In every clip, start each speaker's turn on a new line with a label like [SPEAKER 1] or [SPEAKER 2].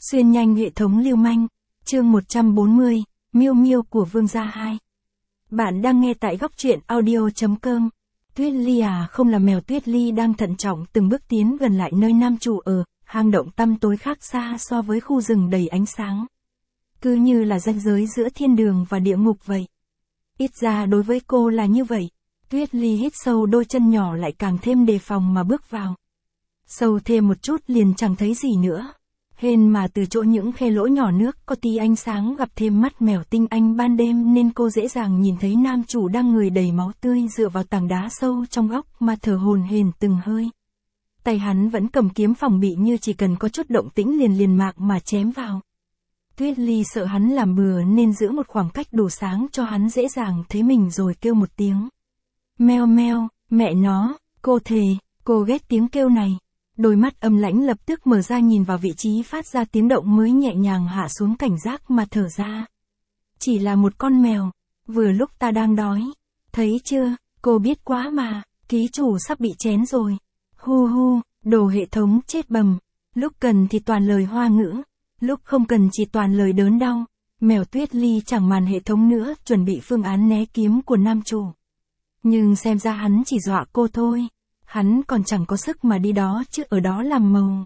[SPEAKER 1] Xuyên nhanh hệ thống lưu manh, chương 140, Miêu Miêu của Vương gia 2. Bạn đang nghe tại góc truyện audio.com. Tuyết Ly à, không, là mèo Tuyết Ly đang thận trọng từng bước tiến gần lại nơi nam chủ ở, hang động tăm tối khác xa so với khu rừng đầy ánh sáng. Cứ như là ranh giới giữa thiên đường và địa ngục vậy. Ít ra đối với cô là như vậy. Tuyết Ly hít sâu, đôi chân nhỏ lại càng thêm đề phòng mà bước vào. Sâu thêm một chút liền chẳng thấy gì nữa. Hên mà từ chỗ những khe lỗ nhỏ nước có tí ánh sáng gặp thêm mắt mèo tinh anh ban đêm nên cô dễ dàng nhìn thấy nam chủ đang người đầy máu tươi dựa vào tảng đá sâu trong góc mà thở hổn hển từng hơi. Tay hắn vẫn cầm kiếm phòng bị như chỉ cần có chút động tĩnh liền mạc mà chém vào. Tuyết Ly sợ hắn làm bừa nên giữ một khoảng cách đủ sáng cho hắn dễ dàng thấy mình rồi kêu một tiếng. Meo meo, mẹ nó, cô thề, cô ghét tiếng kêu này. Đôi mắt âm lãnh lập tức mở ra nhìn vào vị trí phát ra tiếng động mới nhẹ nhàng hạ xuống cảnh giác mà thở ra. Chỉ là một con mèo, vừa lúc ta đang đói. Thấy chưa, cô biết quá mà, ký chủ sắp bị chén rồi. Hu hu, đồ hệ thống chết bầm. Lúc cần thì toàn lời hoa ngữ, lúc không cần chỉ toàn lời đớn đau. Mèo Tuyết Ly chẳng màn hệ thống nữa, chuẩn bị phương án né kiếm của nam chủ. Nhưng xem ra hắn chỉ dọa cô thôi. Hắn còn chẳng có sức mà đi đó chứ ở đó làm màu.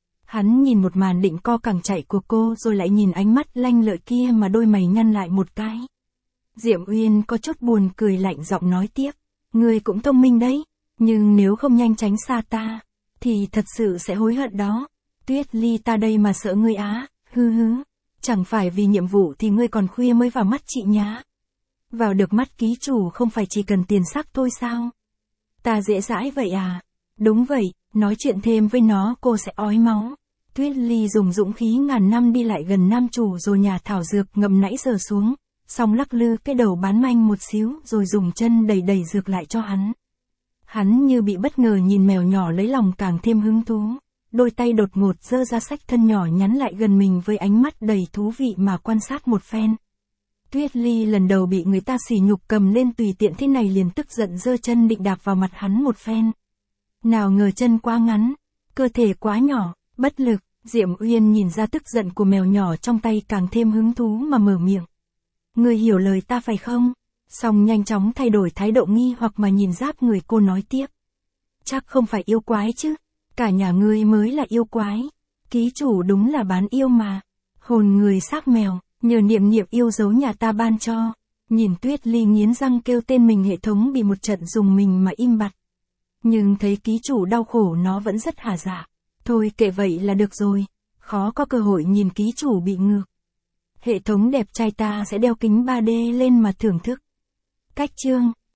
[SPEAKER 1] Hắn nhìn một màn định co cẳng chạy của cô rồi lại nhìn ánh mắt lanh lợi kia mà đôi mày nhăn lại một cái. Diệm Uyên có chút buồn cười lạnh giọng nói tiếp. Ngươi cũng thông minh đấy, nhưng nếu không nhanh tránh xa ta, thì thật sự sẽ hối hận đó. Tuyết Ly ta đây mà sợ ngươi á, hư hứ. Chẳng phải vì nhiệm vụ thì ngươi còn khuya mới vào mắt chị nhá. Vào được mắt ký chủ không phải chỉ cần tiền sắc thôi sao? Ta dễ dãi vậy à? Đúng vậy, nói chuyện thêm với nó cô sẽ ói máu. Tuyết Ly dùng dũng khí ngàn năm đi lại gần nam chủ rồi nhả thảo dược ngậm nãy giờ xuống, xong lắc lư cái đầu bán manh một xíu rồi dùng chân đẩy dược lại cho hắn. Hắn như bị bất ngờ nhìn mèo nhỏ lấy lòng càng thêm hứng thú, đôi tay đột ngột giơ ra xách thân nhỏ nhắn lại gần mình với ánh mắt đầy thú vị mà quan sát một phen. Tuyết Ly lần đầu bị người ta sỉ nhục cầm lên tùy tiện thế này liền tức giận giơ chân định đạp vào mặt hắn một phen. Nào ngờ chân quá ngắn, cơ thể quá nhỏ, bất lực, Diệm Uyên nhìn ra tức giận của mèo nhỏ trong tay càng thêm hứng thú mà mở miệng. Ngươi hiểu lời ta phải không? Xong nhanh chóng thay đổi thái độ nghi hoặc mà nhìn giáp người cô nói tiếp. Chắc không phải yêu quái chứ, cả nhà ngươi mới là yêu quái. Ký chủ đúng là bán yêu mà. Hồn người xác mèo. Nhờ niệm yêu dấu nhà ta ban cho. Nhìn Tuyết Ly nghiến răng kêu tên mình, hệ thống bị một trận dùng mình mà im bặt. Nhưng thấy ký chủ đau khổ nó vẫn rất hả dạ. Thôi kệ vậy là được rồi. Khó có cơ hội nhìn ký chủ bị ngược. Hệ thống đẹp trai ta sẽ đeo kính 3D lên mà thưởng thức. Cách chương.